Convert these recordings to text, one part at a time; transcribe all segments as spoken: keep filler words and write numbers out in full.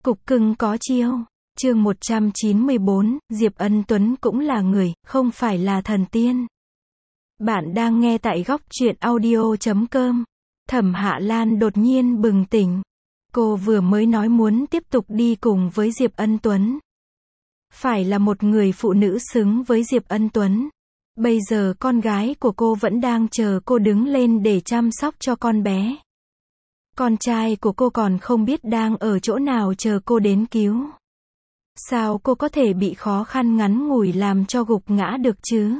Cục cưng có chiêu. Chương một trăm chín mươi bốn, Diệp Ân Tuấn cũng là người, không phải là thần tiên. Bạn đang nghe tại góc truyện audio chấm com. Thẩm Hạ Lan đột nhiên bừng tỉnh. Cô vừa mới nói muốn tiếp tục đi cùng với Diệp Ân Tuấn. Phải là một người phụ nữ xứng với Diệp Ân Tuấn. Bây giờ con gái của cô vẫn đang chờ cô đứng lên để chăm sóc cho con bé. Con trai của cô còn không biết đang ở chỗ nào chờ cô đến cứu. Sao cô có thể bị khó khăn ngắn ngủi làm cho gục ngã được chứ?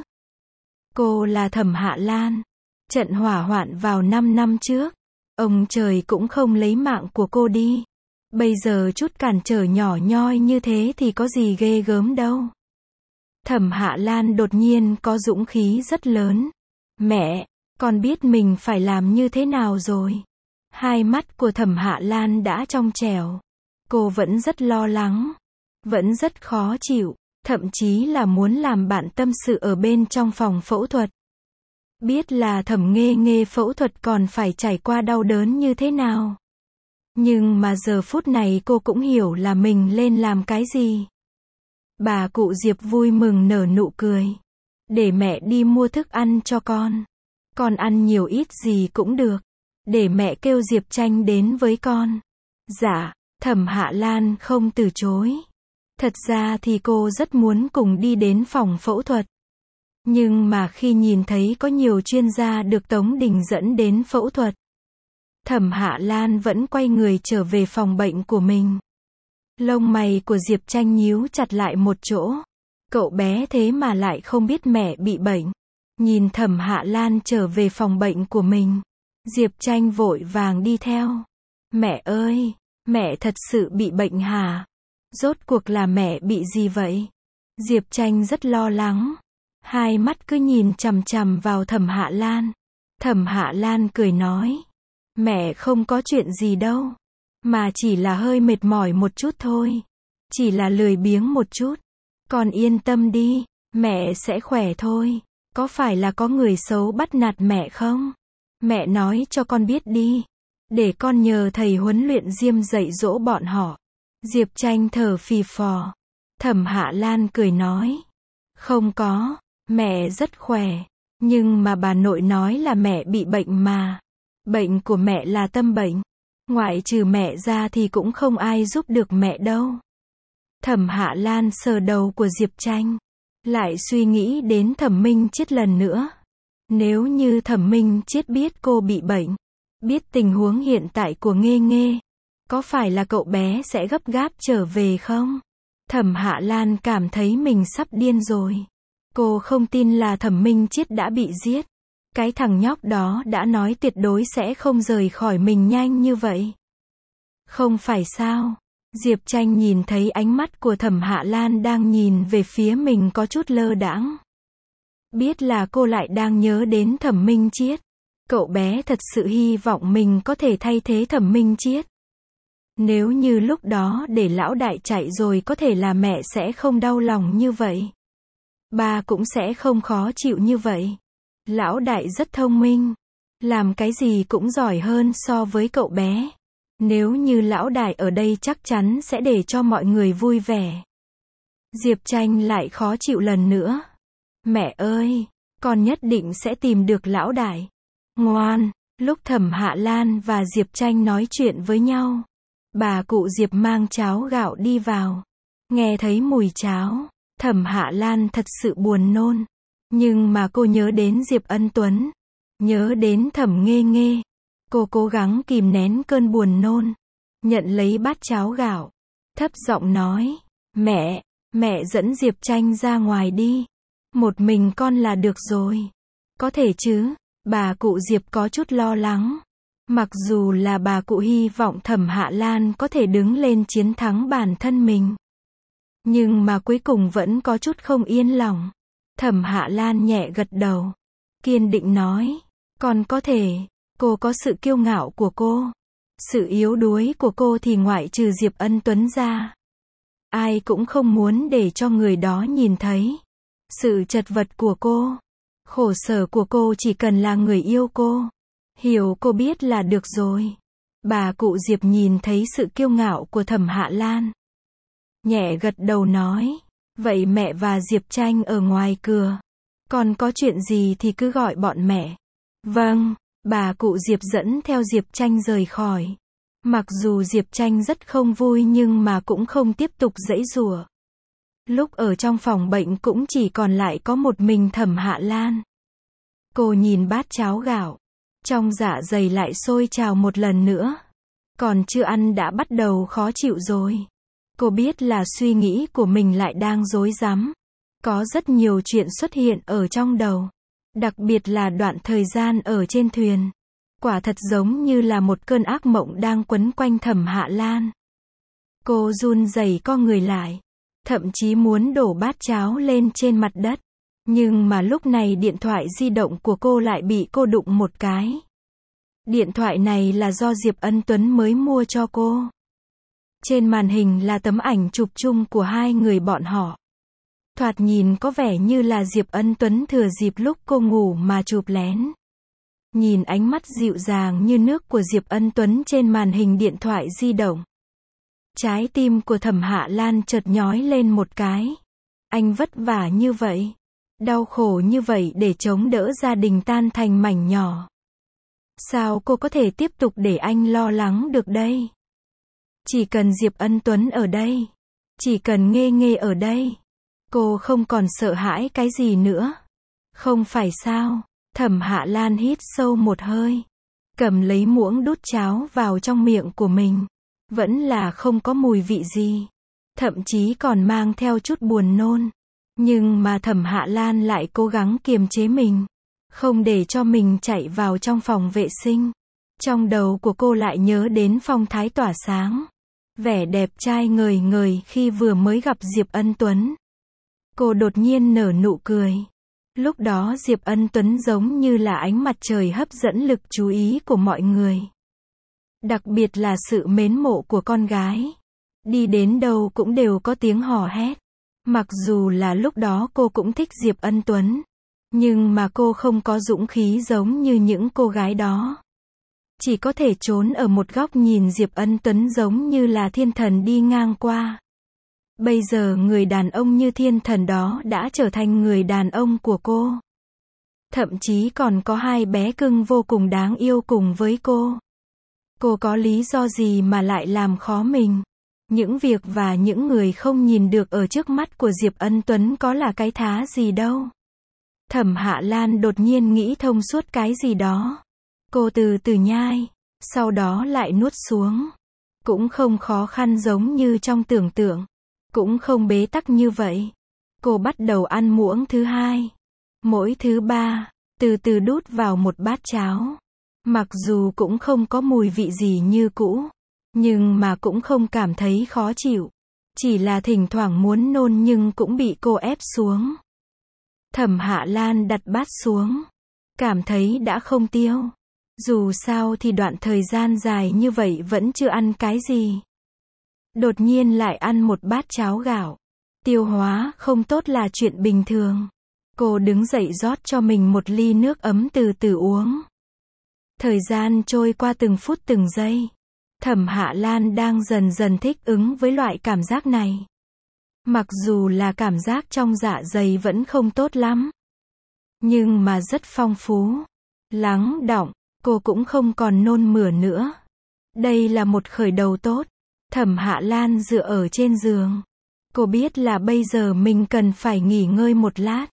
Cô là Thẩm Hạ Lan. Trận hỏa hoạn vào năm năm trước. Ông trời cũng không lấy mạng của cô đi. Bây giờ chút cản trở nhỏ nhoi như thế thì có gì ghê gớm đâu. Thẩm Hạ Lan đột nhiên có dũng khí rất lớn. Mẹ, con biết mình phải làm như thế nào rồi. Hai mắt của Thẩm Hạ Lan đã trong trẻo. Cô vẫn rất lo lắng. Vẫn rất khó chịu. Thậm chí là muốn làm bạn tâm sự ở bên trong phòng phẫu thuật. Biết là Thẩm Nghê Nghê phẫu thuật còn phải trải qua đau đớn như thế nào. Nhưng mà giờ phút này cô cũng hiểu là mình lên làm cái gì. Bà cụ Diệp vui mừng nở nụ cười. Để mẹ đi mua thức ăn cho con. Con ăn nhiều ít gì cũng được. Để mẹ kêu Diệp Tranh đến với con. Dạ, Thẩm Hạ Lan không từ chối. Thật ra thì cô rất muốn cùng đi đến phòng phẫu thuật. Nhưng mà khi nhìn thấy có nhiều chuyên gia được Tống Đình dẫn đến phẫu thuật, Thẩm Hạ Lan vẫn quay người trở về phòng bệnh của mình. Lông mày của Diệp Tranh nhíu chặt lại một chỗ. Cậu bé thế mà lại không biết mẹ bị bệnh. Nhìn Thẩm Hạ Lan trở về phòng bệnh của mình, Diệp Tranh vội vàng đi theo. Mẹ ơi, mẹ thật sự bị bệnh hả? Rốt cuộc là mẹ bị gì vậy? Diệp Tranh rất lo lắng. Hai mắt cứ nhìn chằm chằm vào Thẩm Hạ Lan. Thẩm Hạ Lan cười nói. Mẹ không có chuyện gì đâu. Mà chỉ là hơi mệt mỏi một chút thôi. Chỉ là lười biếng một chút. Con yên tâm đi, mẹ sẽ khỏe thôi. Có phải là có người xấu bắt nạt mẹ không? Mẹ nói cho con biết đi. Để con nhờ thầy huấn luyện Diêm dạy dỗ bọn họ. Diệp Tranh thở phì phò. Thẩm Hạ Lan cười nói. Không có, mẹ rất khỏe. Nhưng mà bà nội nói là mẹ bị bệnh mà. Bệnh của mẹ là tâm bệnh. Ngoại trừ mẹ ra thì cũng không ai giúp được mẹ đâu. Thẩm Hạ Lan sờ đầu của Diệp Tranh. Lại suy nghĩ đến Thẩm Minh Chiết lần nữa. Nếu như Thẩm Minh Chiết biết cô bị bệnh, biết tình huống hiện tại của Nghê Nghê, có phải là cậu bé sẽ gấp gáp trở về không? Thẩm Hạ Lan cảm thấy mình sắp điên rồi. Cô không tin là Thẩm Minh Chiết đã bị giết. Cái thằng nhóc đó đã nói tuyệt đối sẽ không rời khỏi mình nhanh như vậy. Không phải sao? Diệp Tranh nhìn thấy ánh mắt của Thẩm Hạ Lan đang nhìn về phía mình có chút lơ đãng. Biết là cô lại đang nhớ đến Thẩm Minh Chiết. Cậu bé thật sự hy vọng mình có thể thay thế Thẩm Minh Chiết. Nếu như lúc đó để lão đại chạy rồi có thể là mẹ sẽ không đau lòng như vậy. Ba cũng sẽ không khó chịu như vậy. Lão đại rất thông minh. Làm cái gì cũng giỏi hơn so với cậu bé. Nếu như lão đại ở đây chắc chắn sẽ để cho mọi người vui vẻ. Diệp Tranh lại khó chịu lần nữa. Mẹ ơi, con nhất định sẽ tìm được lão đại. Ngoan, lúc Thẩm Hạ Lan và Diệp Tranh nói chuyện với nhau, bà cụ Diệp mang cháo gạo đi vào. Nghe thấy mùi cháo, Thẩm Hạ Lan thật sự buồn nôn. Nhưng mà cô nhớ đến Diệp Ân Tuấn. Nhớ đến Thẩm Nghê Nghê. Cô cố gắng kìm nén cơn buồn nôn. Nhận lấy bát cháo gạo. Thấp giọng nói. Mẹ, mẹ dẫn Diệp Tranh ra ngoài đi. Một mình con là được rồi. Có thể chứ, bà cụ Diệp có chút lo lắng. Mặc dù là bà cụ hy vọng Thẩm Hạ Lan có thể đứng lên chiến thắng bản thân mình. Nhưng mà cuối cùng vẫn có chút không yên lòng. Thẩm Hạ Lan nhẹ gật đầu. Kiên định nói. Con có thể. Cô có sự kiêu ngạo của cô. Sự yếu đuối của cô thì ngoại trừ Diệp Ân Tuấn ra. Ai cũng không muốn để cho người đó nhìn thấy. Sự chật vật của cô. Khổ sở của cô chỉ cần là người yêu cô. Hiểu cô biết là được rồi. Bà cụ Diệp nhìn thấy sự kiêu ngạo của Thẩm Hạ Lan. Nhẹ gật đầu nói. Vậy mẹ và Diệp Tranh ở ngoài cửa. Còn có chuyện gì thì cứ gọi bọn mẹ. Vâng, bà cụ Diệp dẫn theo Diệp Tranh rời khỏi. Mặc dù Diệp Tranh rất không vui nhưng mà cũng không tiếp tục giãy giụa. Lúc ở trong phòng bệnh cũng chỉ còn lại có một mình Thẩm Hạ Lan. Cô nhìn bát cháo gạo. Trong dạ dày lại sôi trào một lần nữa. Còn chưa ăn đã bắt đầu khó chịu rồi. Cô biết là suy nghĩ của mình lại đang rối rắm. Có rất nhiều chuyện xuất hiện ở trong đầu. Đặc biệt là đoạn thời gian ở trên thuyền. Quả thật giống như là một cơn ác mộng đang quấn quanh Thẩm Hạ Lan. Cô run rẩy co người lại. Thậm chí muốn đổ bát cháo lên trên mặt đất. Nhưng mà lúc này điện thoại di động của cô lại bị cô đụng một cái. Điện thoại này là do Diệp Ân Tuấn mới mua cho cô. Trên màn hình là tấm ảnh chụp chung của hai người bọn họ. Thoạt nhìn có vẻ như là Diệp Ân Tuấn thừa dịp lúc cô ngủ mà chụp lén. Nhìn ánh mắt dịu dàng như nước của Diệp Ân Tuấn trên màn hình điện thoại di động. Trái tim của Thẩm Hạ Lan chợt nhói lên một cái. Anh vất vả như vậy. Đau khổ như vậy để chống đỡ gia đình tan thành mảnh nhỏ. Sao cô có thể tiếp tục để anh lo lắng được đây? Chỉ cần Diệp Ân Tuấn ở đây. Chỉ cần Nghê Nghê ở đây. Cô không còn sợ hãi cái gì nữa. Không phải sao? Thẩm Hạ Lan hít sâu một hơi. Cầm lấy muỗng đút cháo vào trong miệng của mình. Vẫn là không có mùi vị gì. Thậm chí còn mang theo chút buồn nôn. Nhưng mà Thẩm Hạ Lan lại cố gắng kiềm chế mình. Không để cho mình chạy vào trong phòng vệ sinh. Trong đầu của cô lại nhớ đến phong thái tỏa sáng. Vẻ đẹp trai ngời ngời khi vừa mới gặp Diệp Ân Tuấn. Cô đột nhiên nở nụ cười. Lúc đó Diệp Ân Tuấn giống như là ánh mặt trời hấp dẫn lực chú ý của mọi người. Đặc biệt là sự mến mộ của con gái. Đi đến đâu cũng đều có tiếng hò hét. Mặc dù là lúc đó cô cũng thích Diệp Ân Tuấn. Nhưng mà cô không có dũng khí giống như những cô gái đó. Chỉ có thể trốn ở một góc nhìn Diệp Ân Tuấn giống như là thiên thần đi ngang qua. Bây giờ người đàn ông như thiên thần đó đã trở thành người đàn ông của cô. Thậm chí còn có hai bé cưng vô cùng đáng yêu cùng với cô. Cô có lý do gì mà lại làm khó mình? Những việc và những người không nhìn được ở trước mắt của Diệp Ân Tuấn có là cái thá gì đâu. Thẩm Hạ Lan đột nhiên nghĩ thông suốt cái gì đó. Cô từ từ nhai, sau đó lại nuốt xuống. Cũng không khó khăn giống như trong tưởng tượng. Cũng không bế tắc như vậy. Cô bắt đầu ăn muỗng thứ hai. Mỗi thứ ba, từ từ đút vào một bát cháo. Mặc dù cũng không có mùi vị gì như cũ. Nhưng mà cũng không cảm thấy khó chịu. Chỉ là thỉnh thoảng muốn nôn nhưng cũng bị cô ép xuống. Thẩm Hạ Lan đặt bát xuống. Cảm thấy đã không tiêu. Dù sao thì đoạn thời gian dài như vậy vẫn chưa ăn cái gì. Đột nhiên lại ăn một bát cháo gạo. Tiêu hóa không tốt là chuyện bình thường. Cô đứng dậy rót cho mình một ly nước ấm từ từ uống. Thời gian trôi qua từng phút từng giây. Thẩm Hạ Lan đang dần dần thích ứng với loại cảm giác này. Mặc dù là cảm giác trong dạ dày vẫn không tốt lắm. Nhưng mà rất phong phú. Lắng đọng, cô cũng không còn nôn mửa nữa. Đây là một khởi đầu tốt. Thẩm Hạ Lan dựa ở trên giường. Cô biết là bây giờ mình cần phải nghỉ ngơi một lát.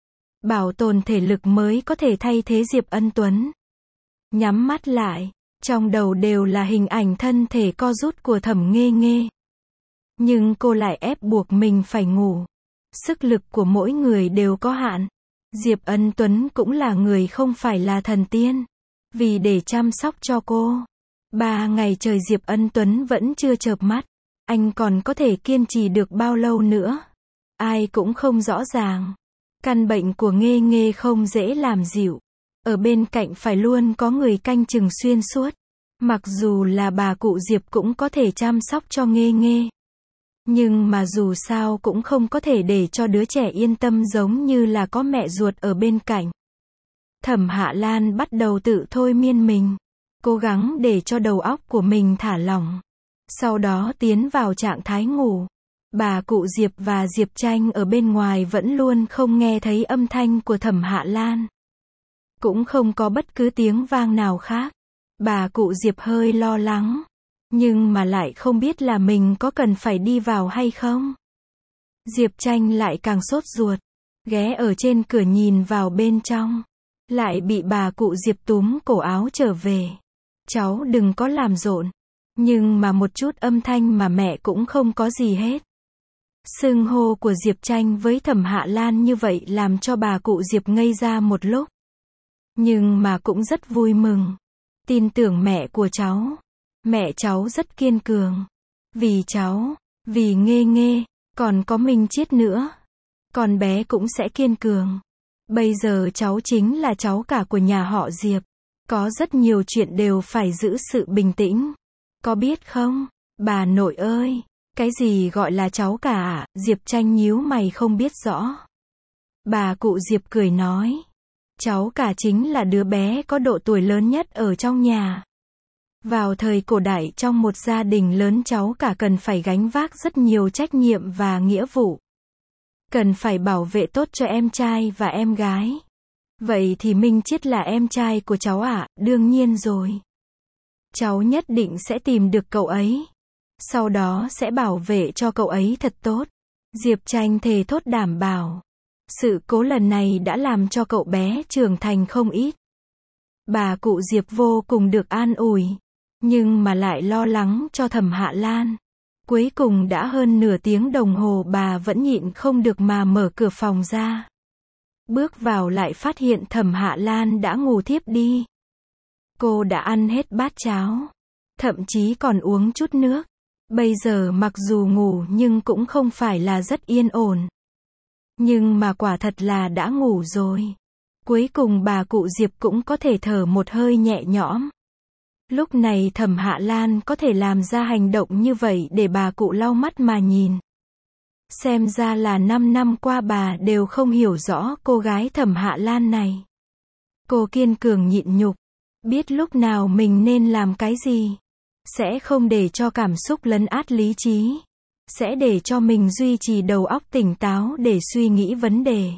Bảo tồn thể lực mới có thể thay thế Diệp Ân Tuấn. Nhắm mắt lại. Trong đầu đều là hình ảnh thân thể co rút của Thẩm Nghê Nghê. Nhưng cô lại ép buộc mình phải ngủ. Sức lực của mỗi người đều có hạn. Diệp Ân Tuấn cũng là người không phải là thần tiên. Vì để chăm sóc cho cô. Ba ngày trời Diệp Ân Tuấn vẫn chưa chợp mắt. Anh còn có thể kiên trì được bao lâu nữa? Ai cũng không rõ ràng. Căn bệnh của Nghê Nghê không dễ làm dịu. Ở bên cạnh phải luôn có người canh chừng xuyên suốt. Mặc dù là bà cụ Diệp cũng có thể chăm sóc cho Nghê Nghê. Nhưng mà dù sao cũng không có thể để cho đứa trẻ yên tâm giống như là có mẹ ruột ở bên cạnh. Thẩm Hạ Lan bắt đầu tự thôi miên mình. cố gắng để cho đầu óc của mình thả lỏng. Sau đó tiến vào trạng thái ngủ. Bà cụ Diệp và Diệp Tranh ở bên ngoài vẫn luôn không nghe thấy âm thanh của Thẩm Hạ Lan. Cũng không có bất cứ tiếng vang nào khác. Bà cụ Diệp hơi lo lắng. Nhưng mà lại không biết là mình có cần phải đi vào hay không. Diệp Tranh lại càng sốt ruột. Ghé ở trên cửa nhìn vào bên trong. Lại bị bà cụ Diệp túm cổ áo trở về. Cháu đừng có làm rộn. Nhưng mà một chút âm thanh mà mẹ cũng không có gì hết. Xưng hô của Diệp Tranh với Thẩm Hạ Lan như vậy làm cho bà cụ Diệp ngây ra một lúc. Nhưng mà cũng rất vui mừng. Tin tưởng mẹ của cháu. Mẹ cháu rất kiên cường. Vì cháu, vì Nghê Nghê, còn có Minh Chiết nữa. Con bé cũng sẽ kiên cường. Bây giờ cháu chính là cháu cả của nhà họ Diệp. Có rất nhiều chuyện đều phải giữ sự bình tĩnh. Có biết không, bà nội ơi, cái gì gọi là cháu cả à? Diệp Tranh nhíu mày không biết rõ. Bà cụ Diệp cười nói. Cháu cả chính là đứa bé có độ tuổi lớn nhất ở trong nhà. Vào thời cổ đại trong một gia đình lớn cháu cả cần phải gánh vác rất nhiều trách nhiệm và nghĩa vụ. Cần phải bảo vệ tốt cho em trai và em gái. Vậy thì Minh Chiết là em trai của cháu ạ, à? Đương nhiên rồi. Cháu nhất định sẽ tìm được cậu ấy. Sau đó sẽ bảo vệ cho cậu ấy thật tốt. Diệp Tranh thề thốt đảm bảo. Sự cố lần này đã làm cho cậu bé trưởng thành không ít. Bà cụ Diệp vô cùng được an ủi. Nhưng mà lại lo lắng cho Thẩm Hạ Lan. Cuối cùng đã hơn nửa tiếng đồng hồ bà vẫn nhịn không được mà mở cửa phòng ra. Bước vào lại phát hiện Thẩm Hạ Lan đã ngủ thiếp đi. Cô đã ăn hết bát cháo. Thậm chí còn uống chút nước. Bây giờ mặc dù ngủ nhưng cũng không phải là rất yên ổn. Nhưng mà quả thật là đã ngủ rồi. Cuối cùng bà cụ Diệp cũng có thể thở một hơi nhẹ nhõm. Lúc này Thẩm Hạ Lan có thể làm ra hành động như vậy để bà cụ lau mắt mà nhìn. Xem ra là năm năm qua bà đều không hiểu rõ cô gái Thẩm Hạ Lan này. Cô kiên cường nhịn nhục. Biết lúc nào mình nên làm cái gì. Sẽ không để cho cảm xúc lấn át lý trí. Sẽ để cho mình duy trì đầu óc tỉnh táo để suy nghĩ vấn đề.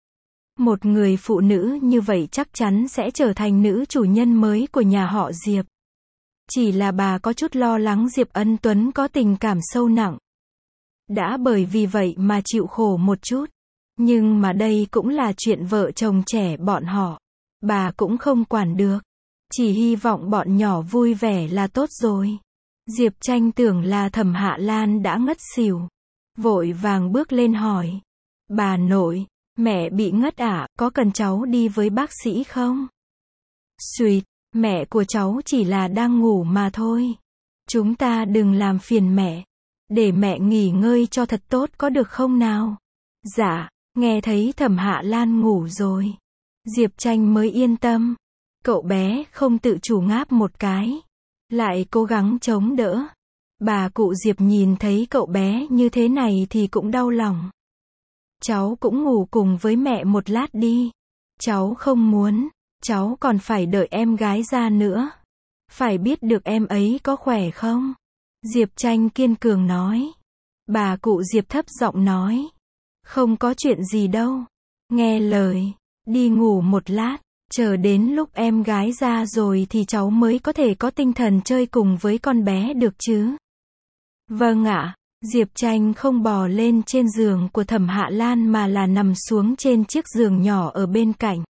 Một người phụ nữ như vậy chắc chắn sẽ trở thành nữ chủ nhân mới của nhà họ Diệp. Chỉ là bà có chút lo lắng Diệp Ân Tuấn có tình cảm sâu nặng. Đã bởi vì vậy mà chịu khổ một chút. Nhưng mà đây cũng là chuyện vợ chồng trẻ bọn họ. Bà cũng không quản được. Chỉ hy vọng bọn nhỏ vui vẻ là tốt rồi. Diệp Tranh tưởng là Thẩm Hạ Lan đã ngất xỉu. Vội vàng bước lên hỏi. Bà nội, mẹ bị ngất à, có cần cháu đi với bác sĩ không? Xuyệt, mẹ của cháu chỉ là đang ngủ mà thôi. Chúng ta đừng làm phiền mẹ. Để mẹ nghỉ ngơi cho thật tốt có được không nào? Dạ, nghe thấy Thẩm Hạ Lan ngủ rồi. Diệp Tranh mới yên tâm. Cậu bé không tự chủ ngáp một cái. Lại cố gắng chống đỡ. Bà cụ Diệp nhìn thấy cậu bé như thế này thì cũng đau lòng. Cháu cũng ngủ cùng với mẹ một lát đi. Cháu không muốn. Cháu còn phải đợi em gái ra nữa. Phải biết được em ấy có khỏe không? Diệp Tranh kiên cường nói. Bà cụ Diệp thấp giọng nói. Không có chuyện gì đâu. Nghe lời. Đi ngủ một lát. Chờ đến lúc em gái ra rồi thì cháu mới có thể có tinh thần chơi cùng với con bé được chứ. Vâng ạ. Diệp Tranh không bò lên trên giường của Thẩm Hạ Lan mà là nằm xuống trên chiếc giường nhỏ ở bên cạnh.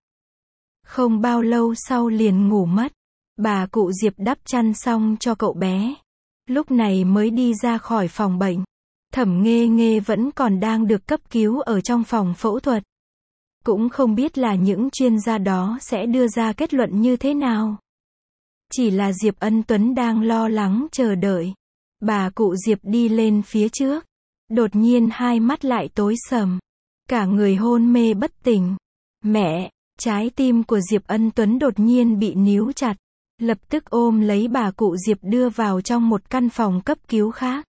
Không bao lâu sau liền ngủ mất. Bà cụ Diệp đắp chăn xong cho cậu bé. Lúc này mới đi ra khỏi phòng bệnh. Thẩm Nghê Nghê vẫn còn đang được cấp cứu ở trong phòng phẫu thuật. Cũng không biết là những chuyên gia đó sẽ đưa ra kết luận như thế nào. Chỉ là Diệp Ân Tuấn đang lo lắng chờ đợi. Bà cụ Diệp đi lên phía trước. Đột nhiên hai mắt lại tối sầm. Cả người hôn mê bất tỉnh. Mẹ, trái tim của Diệp Ân Tuấn đột nhiên bị níu chặt. Lập tức ôm lấy bà cụ Diệp đưa vào trong một căn phòng cấp cứu khác.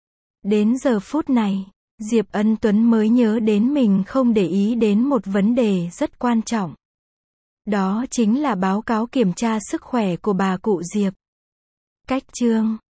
Đến giờ phút này, Diệp Ân Tuấn mới nhớ đến mình không để ý đến một vấn đề rất quan trọng. Đó chính là báo cáo kiểm tra sức khỏe của bà cụ Diệp. Cách chương